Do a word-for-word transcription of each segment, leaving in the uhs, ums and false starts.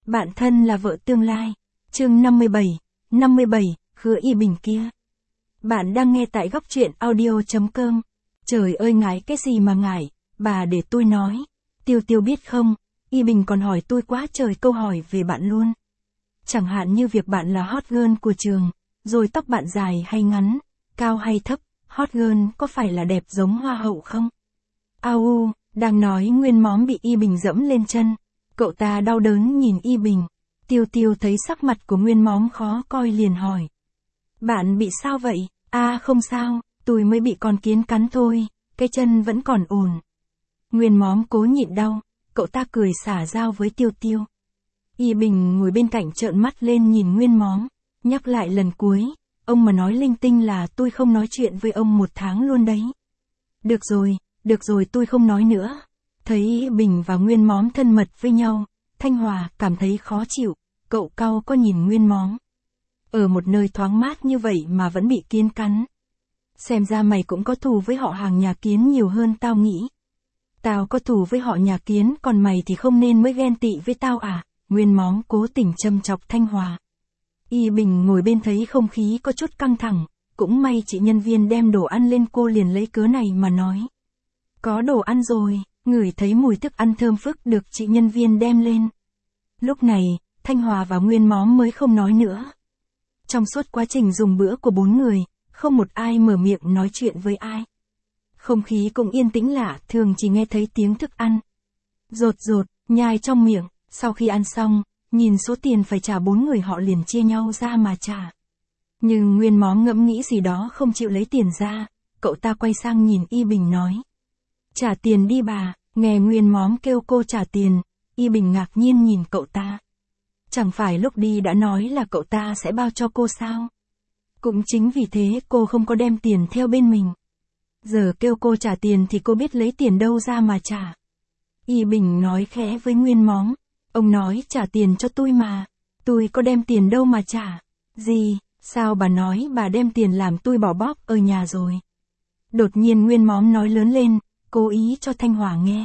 Bạn thân là vợ tương lai. Chương năm mươi bảy. năm mươi bảy, Khứa Y Bình kia. Bạn đang nghe tại góc truyện audio chấm com. Trời ơi ngại cái gì mà ngại, bà để tôi nói. Tiêu Tiêu biết không, Y Bình còn hỏi tôi quá trời câu hỏi về bạn luôn. Chẳng hạn như việc bạn là hot girl của trường, rồi tóc bạn dài hay ngắn, cao hay thấp, hot girl có phải là đẹp giống hoa hậu không? Au u, đang nói Nguyên Móm bị Y Bình dẫm lên chân. Cậu ta đau đớn nhìn Y Bình. Tiêu Tiêu thấy sắc mặt của Nguyên Móm khó coi liền hỏi. Bạn bị sao vậy? À không sao, tôi mới bị con kiến cắn thôi, cái chân vẫn còn ổn. Nguyên Móm cố nhịn đau, cậu ta cười xả dao với Tiêu Tiêu. Y Bình ngồi bên cạnh trợn mắt lên nhìn Nguyên Móm, nhắc lại lần cuối, ông mà nói linh tinh là tôi không nói chuyện với ông một tháng luôn đấy. Được rồi, được rồi tôi không nói nữa. Thấy Y Bình và Nguyên Móm thân mật với nhau, Thanh Hòa cảm thấy khó chịu, cậu cau có nhìn Nguyên Móm. Ở một nơi thoáng mát như vậy mà vẫn bị kiến cắn. Xem ra mày cũng có thù với họ hàng nhà Kiến nhiều hơn tao nghĩ. Tao có thù với họ nhà Kiến còn mày thì không nên mới ghen tị với tao à? Nguyên Móm cố tình châm chọc Thanh Hòa. Y Bình ngồi bên thấy không khí có chút căng thẳng, cũng may chị nhân viên đem đồ ăn lên cô liền lấy cớ này mà nói. Có đồ ăn rồi, ngửi thấy mùi thức ăn thơm phức được chị nhân viên đem lên. Lúc này, Thanh Hòa và Nguyên Móm mới không nói nữa. Trong suốt quá trình dùng bữa của bốn người, không một ai mở miệng nói chuyện với ai. Không khí cũng yên tĩnh lạ, thường chỉ nghe thấy tiếng thức ăn. Rột rột, nhai trong miệng, sau khi ăn xong, nhìn số tiền phải trả bốn người họ liền chia nhau ra mà trả. Nhưng Nguyên Móm ngẫm nghĩ gì đó không chịu lấy tiền ra, cậu ta quay sang nhìn Y Bình nói. Trả tiền đi bà, nghe Nguyên Móm kêu cô trả tiền, Y Bình ngạc nhiên nhìn cậu ta. Chẳng phải lúc đi đã nói là cậu ta sẽ bao cho cô sao? Cũng chính vì thế cô không có đem tiền theo bên mình. Giờ kêu cô trả tiền thì cô biết lấy tiền đâu ra mà trả. Y Bình nói khẽ với Nguyên Móm. Ông nói trả tiền cho tôi mà. Tôi có đem tiền đâu mà trả. Gì, sao bà nói bà đem tiền làm tôi bỏ bóp ở nhà rồi? Đột nhiên Nguyên Móm nói lớn lên, cố ý cho Thanh Hòa nghe.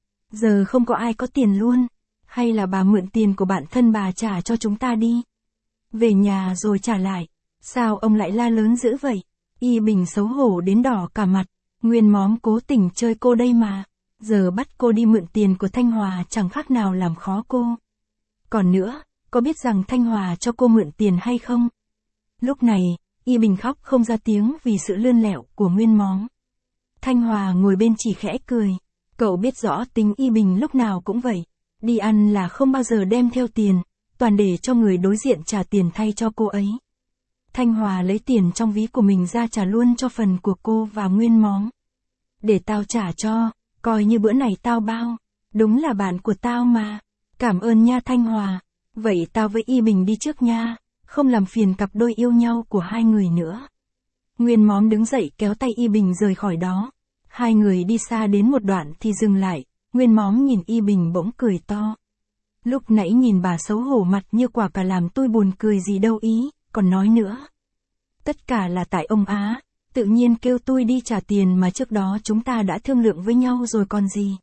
Giờ không có ai có tiền luôn. Hay là bà mượn tiền của bạn thân bà trả cho chúng ta đi. Về nhà rồi trả lại. Sao ông lại la lớn dữ vậy? Y Bình xấu hổ đến đỏ cả mặt. Nguyên Móm cố tình chơi cô đây mà. Giờ bắt cô đi mượn tiền của Thanh Hòa chẳng khác nào làm khó cô. Còn nữa, có biết rằng Thanh Hòa cho cô mượn tiền hay không? Lúc này, Y Bình khóc không ra tiếng vì sự lươn lẹo của Nguyên Móm. Thanh Hòa ngồi bên chỉ khẽ cười. Cậu biết rõ tính Y Bình lúc nào cũng vậy. Đi ăn là không bao giờ đem theo tiền, toàn để cho người đối diện trả tiền thay cho cô ấy. Thanh Hòa lấy tiền trong ví của mình ra trả luôn cho phần của cô và Nguyên Móm. Để tao trả cho, coi như bữa này tao bao. Đúng là bạn của tao mà. Cảm ơn nha Thanh Hòa. Vậy tao với Y Bình đi trước nha, không làm phiền cặp đôi yêu nhau của hai người nữa. Nguyên Móm đứng dậy kéo tay Y Bình rời khỏi đó. Hai người đi xa đến một đoạn thì dừng lại. Nguyên Móm nhìn Y Bình bỗng cười to. Lúc nãy nhìn bà xấu hổ mặt như quả cà làm tôi buồn cười gì đâu ý, còn nói nữa. Tất cả là tại ông Á, tự nhiên kêu tôi đi trả tiền mà trước đó chúng ta đã thương lượng với nhau rồi còn gì.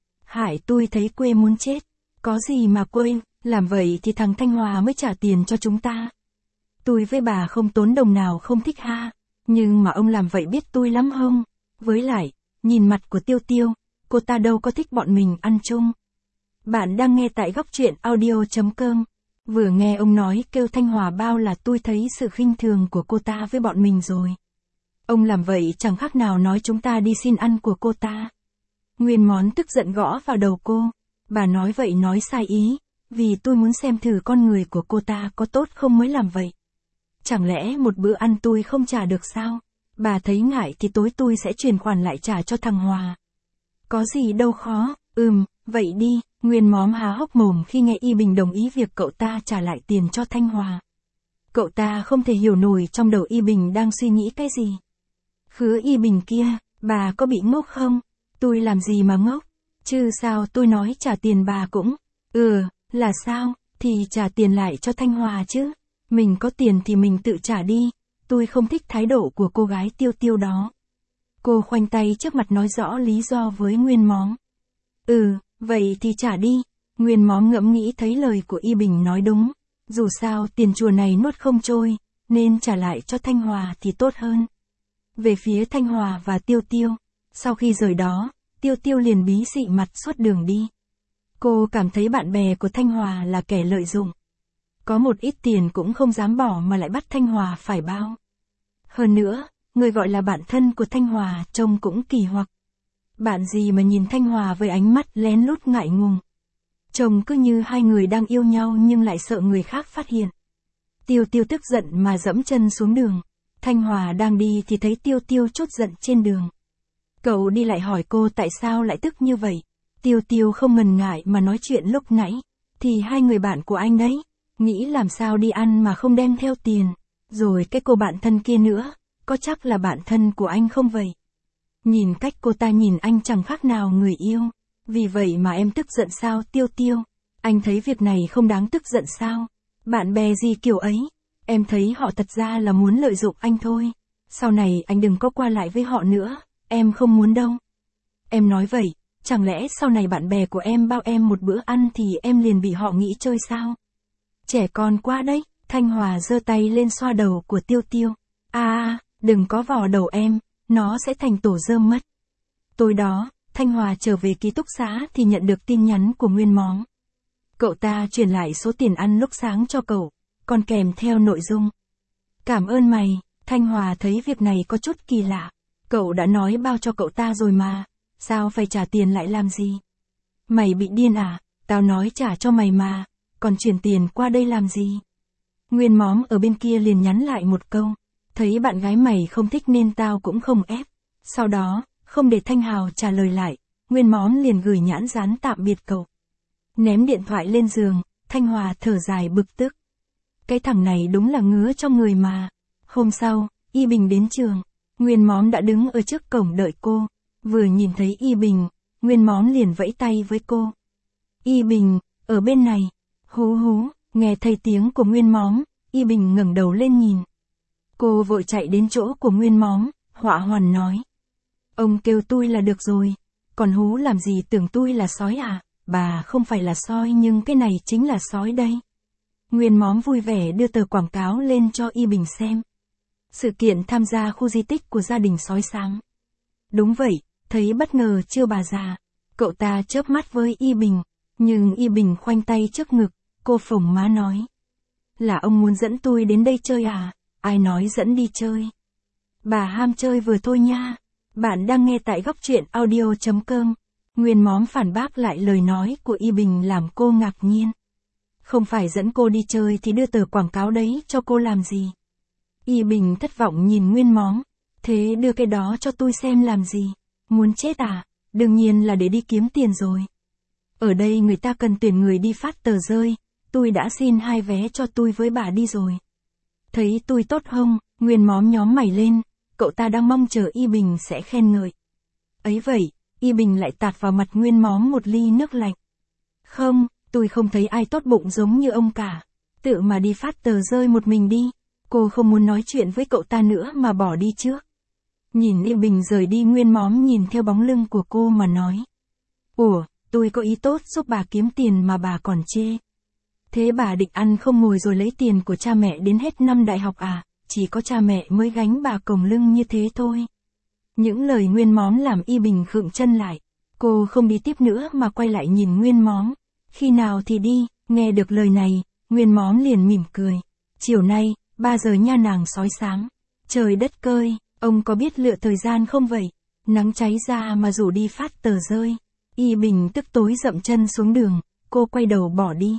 Hại tôi thấy quê muốn chết, có gì mà quê, làm vậy thì thằng Thanh Hòa mới trả tiền cho chúng ta. Tôi với bà không tốn đồng nào không thích ha, nhưng mà ông làm vậy biết tôi lắm không? Với lại, nhìn mặt của Tiêu Tiêu. Cô ta đâu có thích bọn mình ăn chung. Bạn đang nghe tại góc truyện audio chấm com. Vừa nghe ông nói kêu Thanh Hòa bao là tôi thấy sự khinh thường của cô ta với bọn mình rồi. Ông làm vậy chẳng khác nào nói chúng ta đi xin ăn của cô ta. Nguyên Món tức giận gõ vào đầu cô. Bà nói vậy nói sai ý, vì tôi muốn xem thử con người của cô ta có tốt không mới làm vậy. Chẳng lẽ một bữa ăn tôi không trả được sao? Bà thấy ngại thì tối tôi sẽ chuyển khoản lại trả cho thằng Hòa. Có gì đâu khó, ừm, vậy đi. Nguyên Móm há hốc mồm khi nghe Y Bình đồng ý việc cậu ta trả lại tiền cho Thanh Hòa. Cậu ta không thể hiểu nổi trong đầu Y Bình đang suy nghĩ cái gì. Khứa Y Bình kia, bà có bị ngốc không? Tôi làm gì mà ngốc? Chứ sao tôi nói trả tiền bà cũng. Ừ, là sao? Thì trả tiền lại cho Thanh Hòa chứ. Mình có tiền thì mình tự trả đi. Tôi không thích thái độ của cô gái Tiêu Tiêu đó. Cô khoanh tay trước mặt nói rõ lý do với Nguyên Móm. Ừ, vậy thì trả đi. Nguyên Móm ngẫm nghĩ thấy lời của Y Bình nói đúng. Dù sao tiền chùa này nuốt không trôi, nên trả lại cho Thanh Hòa thì tốt hơn. Về phía Thanh Hòa và Tiêu Tiêu, sau khi rời đó, Tiêu Tiêu liền bí xị mặt suốt đường đi. Cô cảm thấy bạn bè của Thanh Hòa là kẻ lợi dụng. Có một ít tiền cũng không dám bỏ mà lại bắt Thanh Hòa phải bao. Hơn nữa, người gọi là bạn thân của Thanh Hòa trông cũng kỳ hoặc. Bạn gì mà nhìn Thanh Hòa với ánh mắt lén lút ngại ngùng. Trông cứ như hai người đang yêu nhau nhưng lại sợ người khác phát hiện. Tiêu Tiêu tức giận mà dẫm chân xuống đường. Thanh Hòa đang đi thì thấy Tiêu Tiêu chốt giận trên đường. Cậu đi lại hỏi cô tại sao lại tức như vậy. Tiêu Tiêu không ngần ngại mà nói chuyện lúc nãy. Thì hai người bạn của anh đấy, nghĩ làm sao đi ăn mà không đem theo tiền. Rồi cái cô bạn thân kia nữa, có chắc là bạn thân của anh không vậy? Nhìn cách cô ta nhìn anh chẳng khác nào người yêu. Vì vậy mà em tức giận sao Tiêu Tiêu? Anh thấy việc này không đáng tức giận sao? Bạn bè gì kiểu ấy? Em thấy họ thật ra là muốn lợi dụng anh thôi. Sau này anh đừng có qua lại với họ nữa, em không muốn đâu. Em nói vậy, chẳng lẽ sau này bạn bè của em bao em một bữa ăn thì em liền bị họ nghĩ chơi sao? Trẻ con quá đấy. Thanh Hòa giơ tay lên xoa đầu của Tiêu Tiêu. À, đừng có vò đầu em, nó sẽ thành tổ rơm mất. Tối đó, Thanh Hòa trở về ký túc xá thì nhận được tin nhắn của Nguyên Móm. Cậu ta chuyển lại số tiền ăn lúc sáng cho cậu, còn kèm theo nội dung. Cảm ơn mày. Thanh Hòa thấy việc này có chút kỳ lạ. Cậu đã nói bao cho cậu ta rồi mà, sao phải trả tiền lại làm gì? Mày bị điên à? Tao nói trả cho mày mà, còn chuyển tiền qua đây làm gì? Nguyên Móm ở bên kia liền nhắn lại một câu. Thấy bạn gái mày không thích nên tao cũng không ép. Sau đó, không để Thanh Hào trả lời lại, Nguyên Móm liền gửi nhãn dán tạm biệt cậu. Ném điện thoại lên giường, Thanh Hòa thở dài bực tức. Cái thằng này đúng là ngứa trong người mà. Hôm sau, Y Bình đến trường. Nguyên Móm đã đứng ở trước cổng đợi cô. Vừa nhìn thấy Y Bình, Nguyên Móm liền vẫy tay với cô. Y Bình, ở bên này. Hú hú, nghe thấy tiếng của Nguyên Móm, Y Bình ngẩng đầu lên nhìn. Cô vội chạy đến chỗ của Nguyên Móm, họa hoàn nói. Ông kêu tôi là được rồi, còn hú làm gì tưởng tôi là sói à? Bà không phải là sói nhưng cái này chính là sói đây. Nguyên Móm vui vẻ đưa tờ quảng cáo lên cho Y Bình xem. Sự kiện tham gia khu di tích của gia đình sói sáng. Đúng vậy, thấy bất ngờ chưa bà già. Cậu ta chớp mắt với Y Bình, nhưng Y Bình khoanh tay trước ngực, cô phồng má nói. Là ông muốn dẫn tôi đến đây chơi à? Ai nói dẫn đi chơi? Bà ham chơi vừa thôi nha. Bạn đang nghe tại góc truyện audio chấm com. Nguyên Móm phản bác lại lời nói của Y Bình làm cô ngạc nhiên. Không phải dẫn cô đi chơi thì đưa tờ quảng cáo đấy cho cô làm gì? Y Bình thất vọng nhìn Nguyên Móm. Thế đưa cái đó cho tôi xem làm gì? Muốn chết à? Đương nhiên là để đi kiếm tiền rồi. Ở đây người ta cần tuyển người đi phát tờ rơi. Tôi đã xin hai vé cho tôi với bà đi rồi. Thấy tôi tốt không? Nguyên Móm nhóm mày lên. Cậu ta đang mong chờ Y Bình sẽ khen ngợi. Ấy vậy, Y Bình lại tạt vào mặt Nguyên Móm một ly nước lạnh. Không, tôi không thấy ai tốt bụng giống như ông cả. Tự mà đi phát tờ rơi một mình đi. Cô không muốn nói chuyện với cậu ta nữa mà bỏ đi trước. Nhìn Y Bình rời đi, Nguyên Móm nhìn theo bóng lưng của cô mà nói. Ủa, tôi có ý tốt giúp bà kiếm tiền mà bà còn chê. Thế bà định ăn không ngồi rồi lấy tiền của cha mẹ đến hết năm đại học à? Chỉ có cha mẹ mới gánh bà còng lưng như thế thôi. Những lời Nguyên Móm làm Y Bình khựng chân lại. Cô không đi tiếp nữa mà quay lại nhìn Nguyên Móm. Khi nào thì đi? Nghe được lời này, Nguyên Móm liền mỉm cười. Chiều nay, ba giờ nha nàng sói sáng. Trời đất cơi, ông có biết lựa thời gian không vậy? Nắng cháy ra mà rủ đi phát tờ rơi. Y Bình tức tối dậm chân xuống đường, cô quay đầu bỏ đi.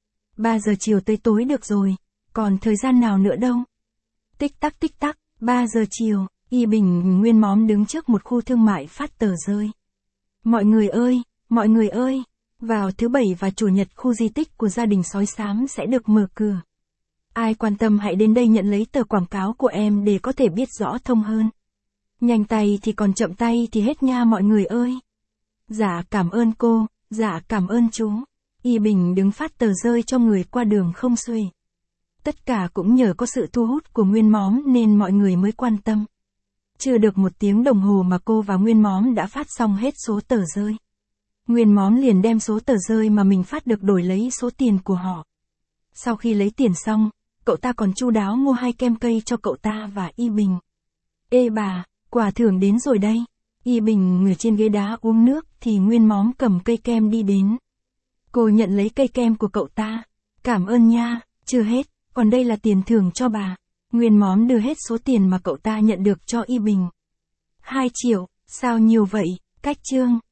ba giờ chiều tới tối được rồi, còn thời gian nào nữa đâu. Tích tắc tích tắc, ba giờ chiều, Y Bình Nguyên Móm đứng trước một khu thương mại phát tờ rơi. Mọi người ơi, mọi người ơi, vào thứ bảy và chủ nhật khu di tích của gia đình sói xám sẽ được mở cửa. Ai quan tâm hãy đến đây nhận lấy tờ quảng cáo của em để có thể biết rõ thông hơn. Nhanh tay thì còn chậm tay thì hết nha mọi người ơi. Dạ cảm ơn cô, dạ cảm ơn chú. Y Bình đứng phát tờ rơi cho người qua đường không xuể. Tất cả cũng nhờ có sự thu hút của Nguyên Móm nên mọi người mới quan tâm. Chưa được một tiếng đồng hồ mà cô và Nguyên Móm đã phát xong hết số tờ rơi. Nguyên Móm liền đem số tờ rơi mà mình phát được đổi lấy số tiền của họ. Sau khi lấy tiền xong, cậu ta còn chu đáo mua hai kem cây cho cậu ta và Y Bình. Ê bà, quà thưởng đến rồi đây. Y Bình ngồi trên ghế đá uống nước thì Nguyên Móm cầm cây kem đi đến. Cô nhận lấy cây kem của cậu ta. Cảm ơn nha, chưa hết, còn đây là tiền thưởng cho bà. Nguyên Móm đưa hết số tiền mà cậu ta nhận được cho Y Bình. Hai triệu, sao nhiều vậy, Cách Chương.